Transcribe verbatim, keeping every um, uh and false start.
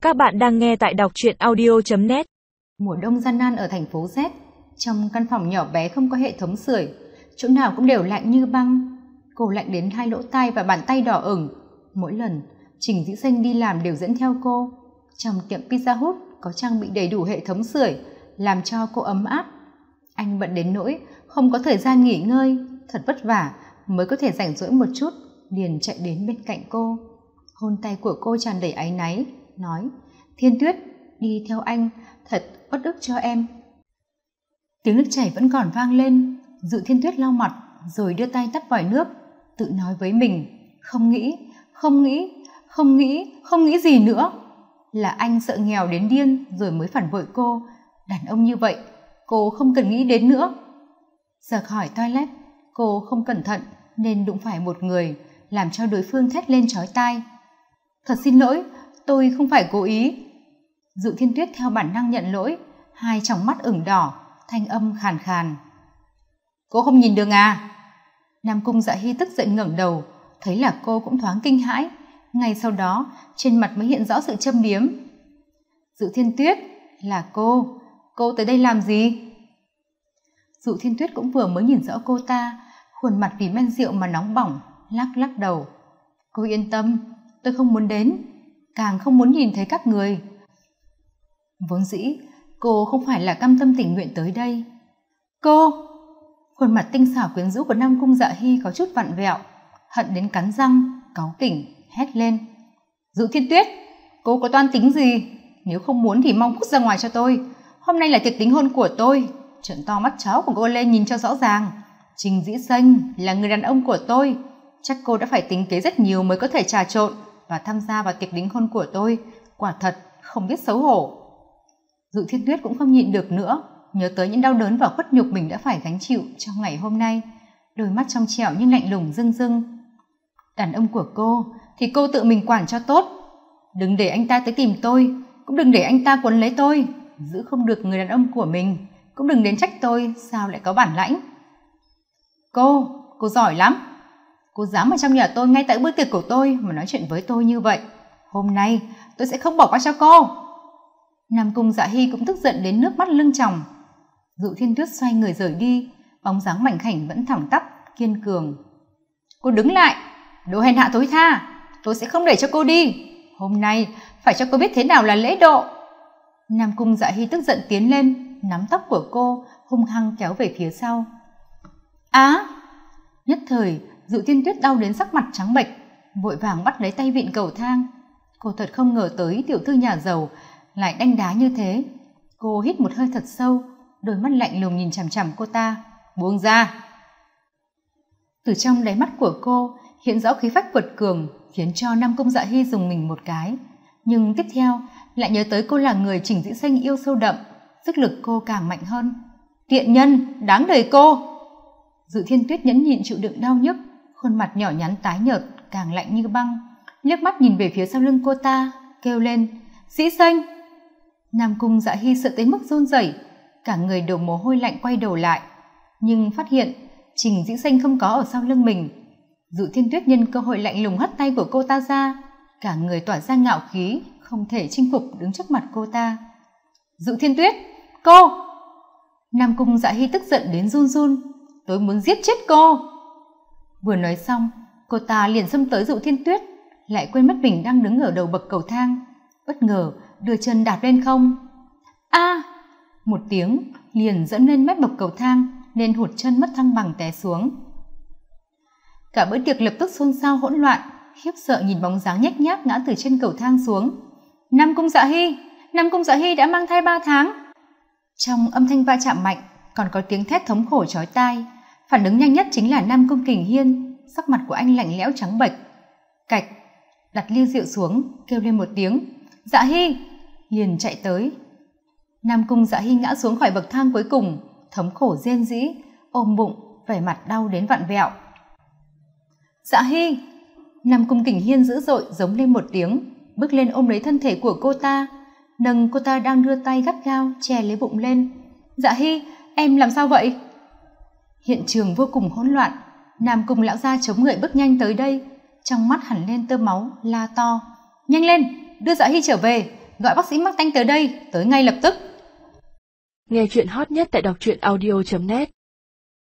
Các bạn đang nghe tại đọc truyện audio chấm net. Mùa đông gian nan ở thành phố Z, trong căn phòng nhỏ bé không có hệ thống sưởi, chỗ nào cũng đều lạnh như băng. Cô lạnh đến hai lỗ tai và bàn tay đỏ ửng. Mỗi lần Trình Dĩ Xanh đi làm đều dẫn theo cô. Trong tiệm Pizza Hut có trang bị đầy đủ hệ thống sưởi, làm cho cô ấm áp. Anh bận đến nỗi không có thời gian nghỉ ngơi, thật vất vả mới có thể rảnh rỗi một chút, liền chạy đến bên cạnh cô. Hôn tay của cô tràn đầy áy náy, nói: Thiên Tuyết, đi theo anh, thật uất ức cho em. Tiếng nước chảy vẫn còn vang lên. Dụ Thiên Tuyết lau mặt rồi đưa tay tắt vòi nước, tự nói với mình: không nghĩ, không nghĩ, không nghĩ, không nghĩ gì nữa. Là anh sợ nghèo đến điên rồi mới phản bội cô. Đàn ông như vậy cô không cần nghĩ đến nữa. Ra khỏi toilet, cô không cẩn thận nên đụng phải một người, làm cho đối phương thét lên chói tai: Thật xin lỗi, tôi không phải cố ý. Dụ Thiên Tuyết theo bản năng nhận lỗi, hai tròng mắt ửng đỏ, thanh âm khàn khàn: Cô không nhìn đường à? Nam Cung Dạ Hy tức giận ngẩng đầu, thấy là cô cũng thoáng kinh hãi, ngay sau đó trên mặt mới hiện rõ sự châm biếm. Dụ Thiên Tuyết, là cô, cô tới đây làm gì? Dụ Thiên Tuyết cũng vừa mới nhìn rõ cô ta, khuôn mặt vì men rượu mà nóng bỏng, lắc lắc đầu: Cô yên tâm, tôi không muốn đến, càng không muốn nhìn thấy các người. Vốn dĩ cô không phải là cam tâm tình nguyện tới đây. Cô! Khuôn mặt tinh xảo quyến rũ của Nam Cung Dạ Hy có chút vặn vẹo, hận đến cắn răng, cáu kỉnh hét lên: Dụ Thiên Tuyết, cô có toan tính gì? Nếu không muốn thì mong cút ra ngoài cho tôi. Hôm nay là tiệc đính hôn của tôi, trợn to mắt chó của cô lên nhìn cho rõ ràng. Trình Dĩ Xanh là người đàn ông của tôi, chắc cô đã phải tính kế rất nhiều mới có thể trà trộn và tham gia vào tiệc đính hôn của tôi, quả thật không biết xấu hổ. Dụ Thiên Tuyết cũng không nhịn được nữa, nhớ tới những đau đớn và khuất nhục mình đã phải gánh chịu trong ngày hôm nay, đôi mắt trong trẻo nhưng lạnh lùng rưng rưng. Đàn ông của cô thì cô tự mình quản cho tốt, đừng để anh ta tới tìm tôi, cũng đừng để anh ta quấn lấy tôi, giữ không được người đàn ông của mình, cũng đừng đến trách tôi sao lại có bản lãnh. Cô, cô giỏi lắm. Cô dám ở trong nhà tôi ngay tại bữa tiệc của tôi mà nói chuyện với tôi như vậy. Hôm nay tôi sẽ không bỏ qua cho cô. Nam Cung Dạ Hy cũng tức giận đến nước mắt lưng tròng. Dụ Thiên Tuyết xoay người rời đi, bóng dáng mảnh khảnh vẫn thẳng tắp, kiên cường. Cô đứng lại, đồ hèn hạ thối tha, tôi sẽ không để cho cô đi. Hôm nay phải cho cô biết thế nào là lễ độ. Nam Cung Dạ Hy tức giận tiến lên, nắm tóc của cô, hung hăng kéo về phía sau. Á! À, nhất thời Dụ Thiên Tuyết đau đến sắc mặt trắng bệch, vội vàng bắt lấy tay vịn cầu thang. Cô thật không ngờ tới tiểu thư nhà giàu lại đanh đá như thế. Cô hít một hơi thật sâu, đôi mắt lạnh lùng nhìn chằm chằm cô ta. Buông ra! Từ trong đáy mắt của cô hiện rõ khí phách quật cường, khiến cho Nam Cung Dạ Hy dùng mình một cái. Nhưng tiếp theo lại nhớ tới cô là người Trình Dĩ Xanh yêu sâu đậm, sức lực cô càng mạnh hơn. Tiện nhân, đáng đời cô! Dụ Thiên Tuyết nhẫn nhịn chịu đựng đau nhức, khuôn mặt nhỏ nhắn tái nhợt, càng lạnh như băng, liếc mắt nhìn về phía sau lưng cô ta, kêu lên: Dĩ Xanh! Nam Cung Dạ Hy sợ tới mức run rẩy, cả người đổ mồ hôi lạnh quay đầu lại, nhưng phát hiện Trình Dĩ Xanh không có ở sau lưng mình. Dụ Thiên Tuyết nhân cơ hội lạnh lùng hất tay của cô ta ra, cả người tỏa ra ngạo khí, không thể chinh phục đứng trước mặt cô ta. Dụ Thiên Tuyết, cô! Nam Cung Dạ Hy tức giận đến run run, tôi muốn giết chết cô. Vừa nói xong, cô ta liền xông tới Dụ Thiên Tuyết, lại quên mất mình đang đứng ở đầu bậc cầu thang, bất ngờ đưa chân đạp lên không. A! À, một tiếng liền dẫm lên mép bậc cầu thang, nên hụt chân mất thăng bằng té xuống. Cả bữa tiệc lập tức xôn xao hỗn loạn, khiếp sợ nhìn bóng dáng nhếch nhác ngã từ trên cầu thang xuống. Nam Cung Dạ Hy, Nam Cung Dạ Hy đã mang thai ba tháng. Trong âm thanh va chạm mạnh còn có tiếng thét thống khổ chói tai. Phản ứng nhanh nhất chính là Nam Cung Kình Hiên, sắc mặt của anh lạnh lẽo trắng bệch. Cạch, đặt ly rượu xuống, kêu lên một tiếng: Dạ Hy! Liền chạy tới. Nam Cung Dạ Hy ngã xuống khỏi bậc thang cuối cùng, thống khổ rên rỉ, ôm bụng, vẻ mặt đau đến vặn vẹo. Dạ Hy! Nam Cung Kình Hiên dữ dội giống lên một tiếng, bước lên ôm lấy thân thể của cô ta, nâng cô ta đang đưa tay gắt gao che lấy bụng lên. Dạ Hy, em làm sao vậy? Hiện trường vô cùng hỗn loạn. Nam Cung lão gia chống người bước nhanh tới đây, trong mắt hẳn lên tơ máu, la to: Nhanh lên, đưa Dạ Hy trở về, gọi bác sĩ Mắc Tanh tới đây, tới ngay lập tức. Nghe chuyện hot nhất tại đọc truyện audio chấm net.